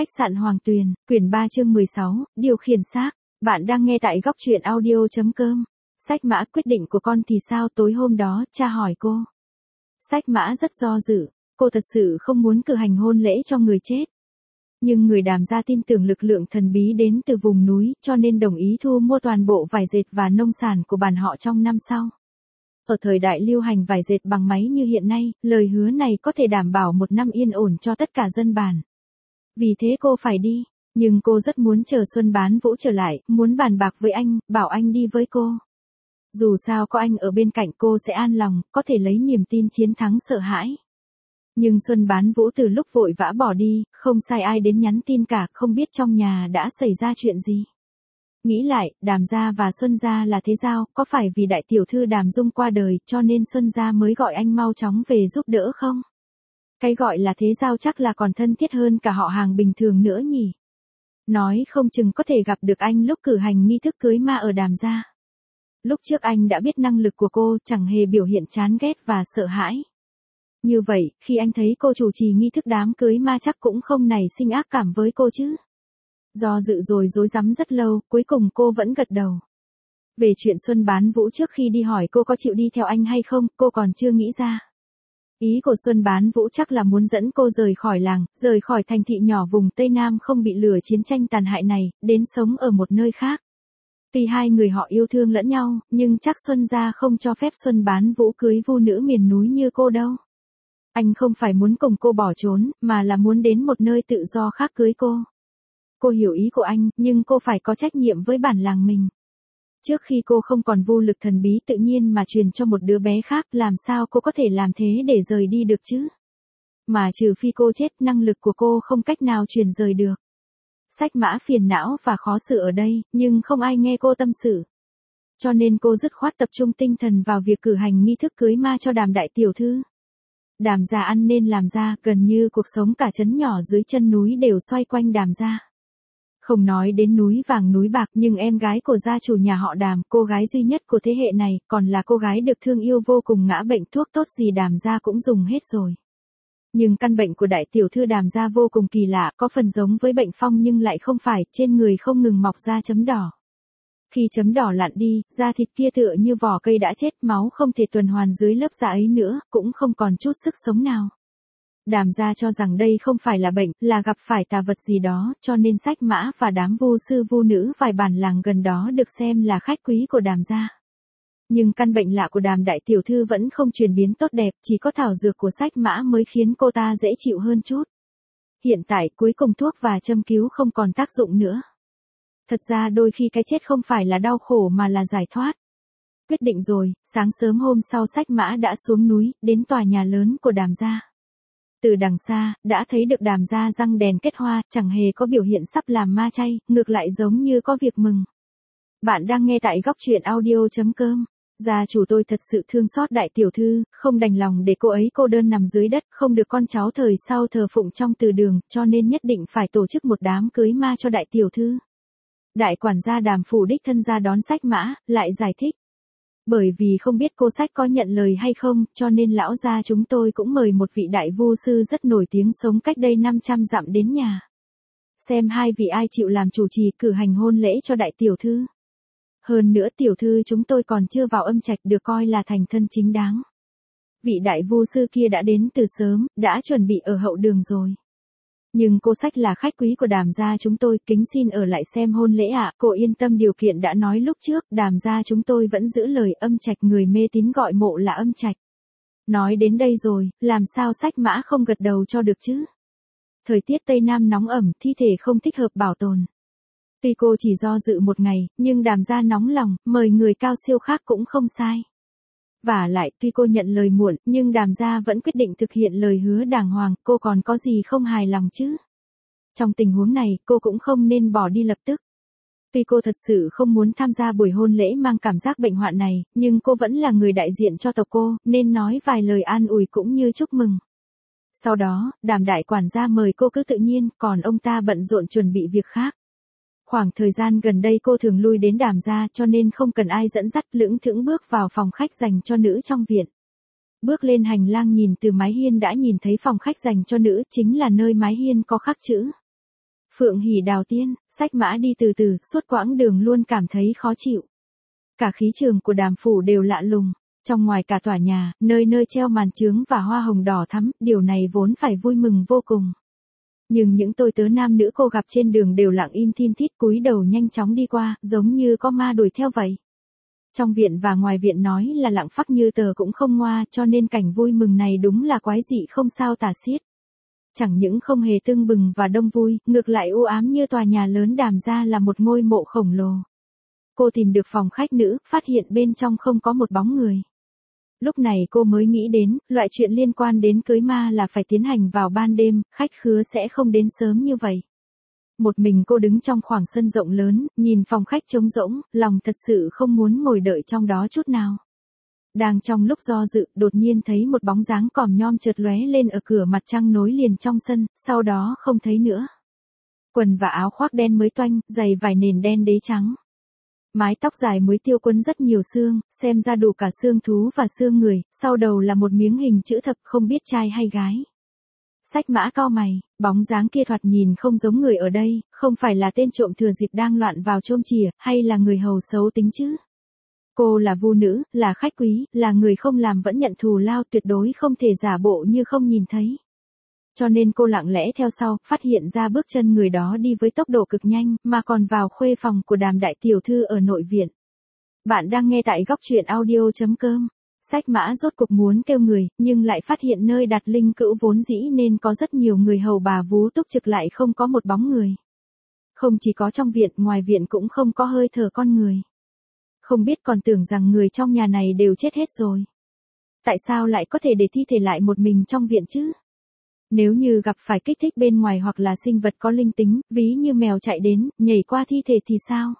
Khách sạn Hoàng Tuyền, quyển 3 chương 16, điều khiển xác. Bạn đang nghe tại góc truyện audio.com. Sách Mã, quyết định của con thì sao? Tối hôm đó, cha hỏi cô. Sách Mã rất do dự, cô thật sự không muốn cử hành hôn lễ cho người chết. Nhưng người Đàm gia tin tưởng lực lượng thần bí đến từ vùng núi, cho nên đồng ý thu mua toàn bộ vải dệt và nông sản của bản họ trong năm sau. Ở thời đại lưu hành vải dệt bằng máy như hiện nay, lời hứa này có thể đảm bảo một năm yên ổn cho tất cả dân bản. Vì thế cô phải đi, nhưng cô rất muốn chờ Xuân Bán Vũ trở lại, muốn bàn bạc với anh, bảo anh đi với cô. Dù sao có anh ở bên cạnh cô sẽ an lòng, có thể lấy niềm tin chiến thắng sợ hãi. Nhưng Xuân Bán Vũ từ lúc vội vã bỏ đi, không sai ai đến nhắn tin cả, không biết trong nhà đã xảy ra chuyện gì. Nghĩ lại, Đàm gia và Xuân gia là thế giao, có phải vì đại tiểu thư Đàm Dung qua đời cho nên Xuân gia mới gọi anh mau chóng về giúp đỡ không? Cái gọi là thế giao chắc là còn thân thiết hơn cả họ hàng bình thường nữa nhỉ? Nói không chừng có thể gặp được anh lúc cử hành nghi thức cưới ma ở Đàm gia. Lúc trước anh đã biết năng lực của cô, chẳng hề biểu hiện chán ghét và sợ hãi. Như vậy, khi anh thấy cô chủ trì nghi thức đám cưới ma chắc cũng không nảy sinh ác cảm với cô chứ. Do dự rồi rối rắm rất lâu, cuối cùng cô vẫn gật đầu. Về chuyện Xuân Bán Vũ trước khi đi hỏi cô có chịu đi theo anh hay không, cô còn chưa nghĩ ra. Ý của Xuân Bán Vũ chắc là muốn dẫn cô rời khỏi làng, rời khỏi thành thị nhỏ vùng Tây Nam không bị lửa chiến tranh tàn hại này, đến sống ở một nơi khác. Tuy hai người họ yêu thương lẫn nhau, nhưng chắc Xuân gia không cho phép Xuân Bán Vũ cưới vu nữ miền núi như cô đâu. Anh không phải muốn cùng cô bỏ trốn, mà là muốn đến một nơi tự do khác cưới cô. Cô hiểu ý của anh, nhưng cô phải có trách nhiệm với bản làng mình. Trước khi cô không còn vô lực thần bí tự nhiên mà truyền cho một đứa bé khác, làm sao cô có thể làm thế để rời đi được chứ? Mà trừ phi cô chết, năng lực của cô không cách nào truyền rời được. Sách Mã phiền não và khó xử ở đây, nhưng không ai nghe cô tâm sự. Cho nên cô dứt khoát tập trung tinh thần vào việc cử hành nghi thức cưới ma cho Đàm đại tiểu thư. Đàm gia ăn nên làm ra, gần như cuộc sống cả trấn nhỏ dưới chân núi đều xoay quanh Đàm gia. Không nói đến núi vàng núi bạc, nhưng em gái của gia chủ nhà họ Đàm, cô gái duy nhất của thế hệ này, còn là cô gái được thương yêu vô cùng, ngã bệnh thuốc tốt gì Đàm gia cũng dùng hết rồi. Nhưng căn bệnh của đại tiểu thư Đàm gia vô cùng kỳ lạ, có phần giống với bệnh phong nhưng lại không phải, trên người không ngừng mọc ra chấm đỏ. Khi chấm đỏ lặn đi, da thịt kia tựa như vỏ cây đã chết, máu không thể tuần hoàn dưới lớp da ấy nữa, cũng không còn chút sức sống nào. Đàm gia cho rằng đây không phải là bệnh, là gặp phải tà vật gì đó, cho nên Sách Mã và đám vu sư vu nữ vài bản làng gần đó được xem là khách quý của Đàm gia. Nhưng căn bệnh lạ của Đàm đại tiểu thư vẫn không chuyển biến tốt đẹp, chỉ có thảo dược của Sách Mã mới khiến cô ta dễ chịu hơn chút. Hiện tại cuối cùng thuốc và châm cứu không còn tác dụng nữa. Thật ra đôi khi cái chết không phải là đau khổ mà là giải thoát. Quyết định rồi, sáng sớm hôm sau Sách Mã đã xuống núi, đến tòa nhà lớn của Đàm gia. Từ đằng xa, đã thấy được Đàm gia răng đèn kết hoa, chẳng hề có biểu hiện sắp làm ma chay, ngược lại giống như có việc mừng. Bạn đang nghe tại góc truyện audio.com. Gia chủ tôi thật sự thương xót đại tiểu thư, không đành lòng để cô ấy cô đơn nằm dưới đất, không được con cháu thời sau thờ phụng trong từ đường, cho nên nhất định phải tổ chức một đám cưới ma cho đại tiểu thư. Đại quản gia Đàm phủ đích thân ra đón Sách Mã, lại giải thích. Bởi vì không biết cô Sách có nhận lời hay không, cho nên lão gia chúng tôi cũng mời một vị đại vu sư rất nổi tiếng sống cách đây 500 dặm đến nhà. Xem hai vị ai chịu làm chủ trì cử hành hôn lễ cho đại tiểu thư. Hơn nữa tiểu thư chúng tôi còn chưa vào âm trạch được coi là thành thân chính đáng. Vị đại vu sư kia đã đến từ sớm, đã chuẩn bị ở hậu đường rồi. Nhưng cô Sách là khách quý của Đàm gia chúng tôi, kính xin ở lại xem hôn lễ ạ. Cô yên tâm, điều kiện đã nói lúc trước, Đàm gia chúng tôi vẫn giữ lời, âm trạch người mê tín gọi mộ là âm trạch. Nói đến đây rồi, làm sao Sách Mã không gật đầu cho được chứ? Thời tiết Tây Nam nóng ẩm, thi thể không thích hợp bảo tồn. Tuy cô chỉ do dự một ngày, nhưng Đàm gia nóng lòng, mời người cao siêu khác cũng không sai. Vả lại, tuy cô nhận lời muộn, nhưng Đàm gia vẫn quyết định thực hiện lời hứa đàng hoàng, cô còn có gì không hài lòng chứ? Trong tình huống này, cô cũng không nên bỏ đi lập tức. Tuy cô thật sự không muốn tham gia buổi hôn lễ mang cảm giác bệnh hoạn này, nhưng cô vẫn là người đại diện cho tộc cô, nên nói vài lời an ủi cũng như chúc mừng. Sau đó, Đàm đại quản gia mời cô cứ tự nhiên, còn ông ta bận rộn chuẩn bị việc khác. Khoảng thời gian gần đây cô thường lui đến Đàm gia cho nên không cần ai dẫn dắt, lững thững bước vào phòng khách dành cho nữ trong viện. Bước lên hành lang nhìn từ mái hiên đã nhìn thấy phòng khách dành cho nữ, chính là nơi mái hiên có khắc chữ. Phượng Hỉ Đào Tiên, Sách Mã đi từ từ, suốt quãng đường luôn cảm thấy khó chịu. Cả khí trường của Đàm phủ đều lạ lùng. Trong ngoài cả tòa nhà, nơi nơi treo màn chướng và hoa hồng đỏ thắm, điều này vốn phải vui mừng vô cùng. Nhưng những tôi tớ nam nữ cô gặp trên đường đều lặng im thin thít cúi đầu nhanh chóng đi qua, giống như có ma đuổi theo vậy. Trong viện và ngoài viện nói là lặng phắc như tờ cũng không ngoa, cho nên cảnh vui mừng này đúng là quái dị không sao tả xiết. Chẳng những không hề tưng bừng và đông vui, ngược lại u ám như tòa nhà lớn Đàm gia là một ngôi mộ khổng lồ. Cô tìm được phòng khách nữ, phát hiện bên trong không có một bóng người. Lúc này cô mới nghĩ đến, loại chuyện liên quan đến cưới ma là phải tiến hành vào ban đêm, khách khứa sẽ không đến sớm như vậy. Một mình cô đứng trong khoảng sân rộng lớn, nhìn phòng khách trống rỗng, lòng thật sự không muốn ngồi đợi trong đó chút nào. Đang trong lúc do dự, đột nhiên thấy một bóng dáng còm nhom chợt lóe lên ở cửa mặt trăng nối liền trong sân, sau đó không thấy nữa. Quần và áo khoác đen mới toanh, giày vải nền đen đế trắng. Mái tóc dài muối tiêu quấn rất nhiều xương, xem ra đủ cả xương thú và xương người, sau đầu là một miếng hình chữ thập không biết trai hay gái. Sách Mã cau mày, bóng dáng kia thoạt nhìn không giống người ở đây, không phải là tên trộm thừa dịp đang loạn vào chôm chìa, hay là người hầu xấu tính chứ. Cô là vu nữ, là khách quý, là người không làm vẫn nhận thù lao, tuyệt đối không thể giả bộ như không nhìn thấy. Cho nên cô lặng lẽ theo sau, phát hiện ra bước chân người đó đi với tốc độ cực nhanh, mà còn vào khuê phòng của Đàm đại tiểu thư ở nội viện. Bạn đang nghe tại góc truyện audio.com. Sách Mã rốt cục muốn kêu người, nhưng lại phát hiện nơi đặt linh cữu vốn dĩ nên có rất nhiều người hầu bà vú túc trực lại không có một bóng người. Không chỉ có trong viện, ngoài viện cũng không có hơi thở con người. Không biết còn tưởng rằng người trong nhà này đều chết hết rồi. Tại sao lại có thể để thi thể lại một mình trong viện chứ? Nếu như gặp phải kích thích bên ngoài hoặc là sinh vật có linh tính, ví như mèo chạy đến, nhảy qua thi thể thì sao?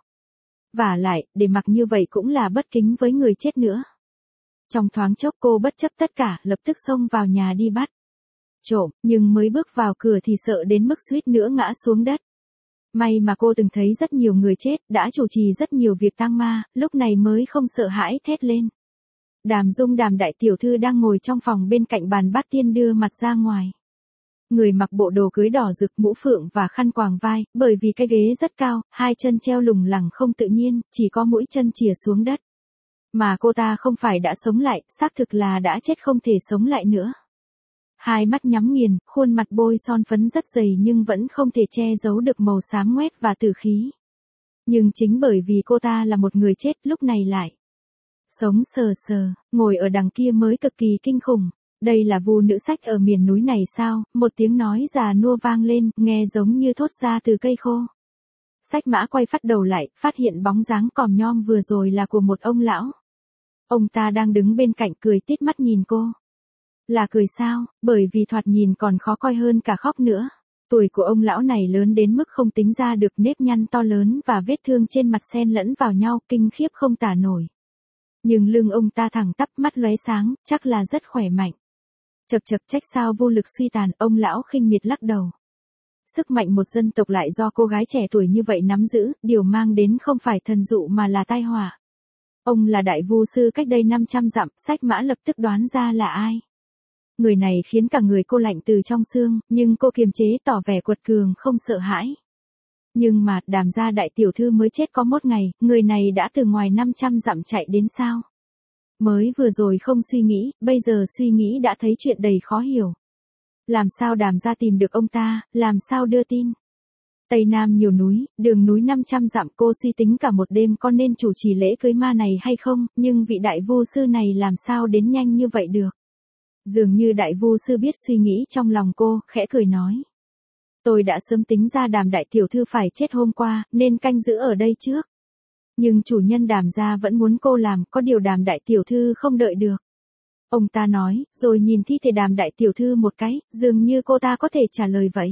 Vả lại, để mặc như vậy cũng là bất kính với người chết nữa. Trong thoáng chốc cô bất chấp tất cả, lập tức xông vào nhà đi bắt trộm, nhưng mới bước vào cửa thì sợ đến mức suýt nữa ngã xuống đất. May mà cô từng thấy rất nhiều người chết, đã chủ trì rất nhiều việc tang ma, lúc này mới không sợ hãi thét lên. Đàm Dung Đàm đại tiểu thư đang ngồi trong phòng bên cạnh bàn bát tiên đưa mặt ra ngoài. Người mặc bộ đồ cưới đỏ rực, mũ phượng và khăn quàng vai, bởi vì cái ghế rất cao, hai chân treo lủng lẳng không tự nhiên, chỉ có mũi chân chìa xuống đất. Mà cô ta không phải đã sống lại, xác thực là đã chết không thể sống lại nữa. Hai mắt nhắm nghiền, khuôn mặt bôi son phấn rất dày nhưng vẫn không thể che giấu được màu xám ngoét và tử khí. Nhưng chính bởi vì cô ta là một người chết, lúc này lại sống sờ sờ, ngồi ở đằng kia mới cực kỳ kinh khủng. Đây là vu nữ sách ở miền núi này sao? Một tiếng nói già nua vang lên, nghe giống như thốt ra từ cây khô. Sách Mã quay phát đầu lại, phát hiện bóng dáng còm nhom vừa rồi là của một ông lão. Ông ta đang đứng bên cạnh cười tít mắt nhìn cô. Là cười sao? Bởi vì thoạt nhìn còn khó coi hơn cả khóc nữa. Tuổi của ông lão này lớn đến mức không tính ra được, nếp nhăn to lớn và vết thương trên mặt xen lẫn vào nhau, kinh khiếp không tả nổi. Nhưng lưng ông ta thẳng tắp, mắt lóe sáng, chắc là rất khỏe mạnh. Chật chật, trách sao vô lực suy tàn, ông lão khinh miệt lắc đầu. Sức mạnh một dân tộc lại do cô gái trẻ tuổi như vậy nắm giữ, điều mang đến không phải thần dụ mà là tai họa. Ông là đại vu sư cách đây 500 dặm, Sách Mã lập tức đoán ra là ai. Người này khiến cả người cô lạnh từ trong xương, nhưng cô kiềm chế tỏ vẻ quật cường không sợ hãi. Nhưng mà, Đàm gia đại tiểu thư mới chết có 1 ngày, người này đã từ ngoài 500 dặm chạy đến sao? Mới vừa rồi không suy nghĩ, bây giờ suy nghĩ đã thấy chuyện đầy khó hiểu. Làm sao Đàm gia tìm được ông ta, làm sao đưa tin? Tây Nam nhiều núi, đường núi 500 dặm, cô suy tính cả một đêm có nên chủ trì lễ cưới ma này hay không, nhưng vị đại vu sư này làm sao đến nhanh như vậy được? Dường như đại vu sư biết suy nghĩ trong lòng cô, khẽ cười nói. Tôi đã sớm tính ra Đàm đại tiểu thư phải chết hôm qua, nên canh giữ ở đây trước. Nhưng chủ nhân Đàm gia vẫn muốn cô làm, có điều Đàm đại tiểu thư không đợi được. Ông ta nói, rồi nhìn thi thể Đàm đại tiểu thư một cái, dường như cô ta có thể trả lời vậy.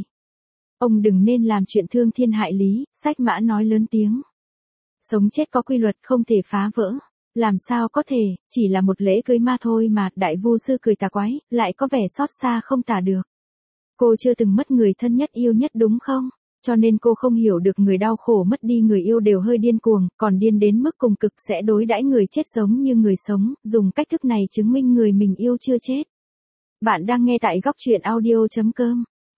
Ông đừng nên làm chuyện thương thiên hại lý, Sách Mã nói lớn tiếng. Sống chết có quy luật không thể phá vỡ. Làm sao có thể, chỉ là một lễ cưới ma thôi mà, đại vu sư cười tà quái, lại có vẻ xót xa không tả được. Cô chưa từng mất người thân nhất yêu nhất đúng không? Cho nên cô không hiểu được người đau khổ mất đi người yêu đều hơi điên cuồng, còn điên đến mức cùng cực sẽ đối đãi người chết giống như người sống, dùng cách thức này chứng minh người mình yêu chưa chết. Bạn đang nghe tại góc truyện audio.com.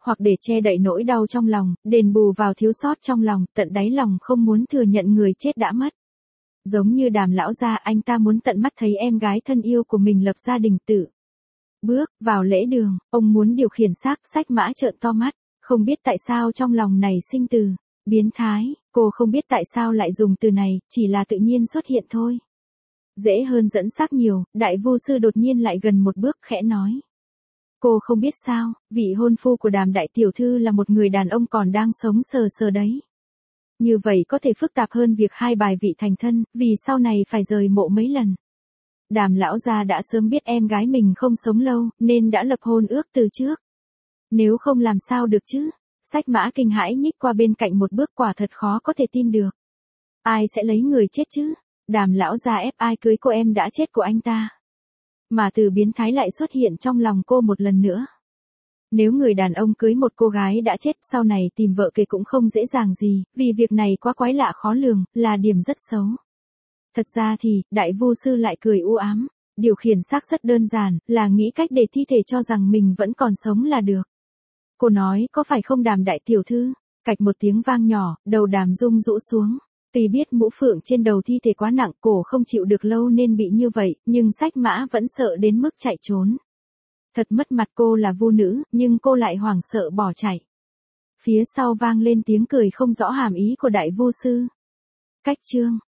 hoặc để che đậy nỗi đau trong lòng, đền bù vào thiếu sót trong lòng, tận đáy lòng không muốn thừa nhận người chết đã mất. Giống như Đàm lão gia, anh ta muốn tận mắt thấy em gái thân yêu của mình lập gia đình tự bước vào lễ đường, ông muốn điều khiển xác. Sách Mã trợn to mắt, không biết tại sao trong lòng này sinh từ biến thái, cô không biết tại sao lại dùng từ này, chỉ là tự nhiên xuất hiện thôi. Dễ hơn dẫn xác nhiều, đại vu sư đột nhiên lại gần một bước khẽ nói. Cô không biết sao, vị hôn phu của Đàm đại tiểu thư là một người đàn ông còn đang sống sờ sờ đấy. Như vậy có thể phức tạp hơn việc hai bài vị thành thân, vì sau này phải rời mộ mấy lần. Đàm lão gia đã sớm biết em gái mình không sống lâu, nên đã lập hôn ước từ trước. Nếu không làm sao được chứ? Sách Mã kinh hãi nhích qua bên cạnh một bước, quả thật khó có thể tin được. Ai sẽ lấy người chết chứ? Đàm lão gia ép ai cưới cô em đã chết của anh ta. Mà từ biến thái lại xuất hiện trong lòng cô một lần nữa. Nếu người đàn ông cưới một cô gái đã chết, sau này tìm vợ kể cũng không dễ dàng gì, vì việc này quá quái lạ khó lường, là điểm rất xấu. Thật ra thì, đại vu sư lại cười u ám. Điều khiển xác rất đơn giản, là nghĩ cách để thi thể cho rằng mình vẫn còn sống là được. Cô nói có phải không Đàm đại tiểu thư? Cạch một tiếng vang nhỏ, đầu Đàm Dung rũ xuống. Tuy biết mũ phượng trên đầu thi thể quá nặng, cổ không chịu được lâu nên bị như vậy, nhưng Sách Mã vẫn sợ đến mức chạy trốn. Thật mất mặt, cô là vu nữ, nhưng cô lại hoảng sợ bỏ chạy. Phía sau vang lên tiếng cười không rõ hàm ý của đại vu sư. Cách chương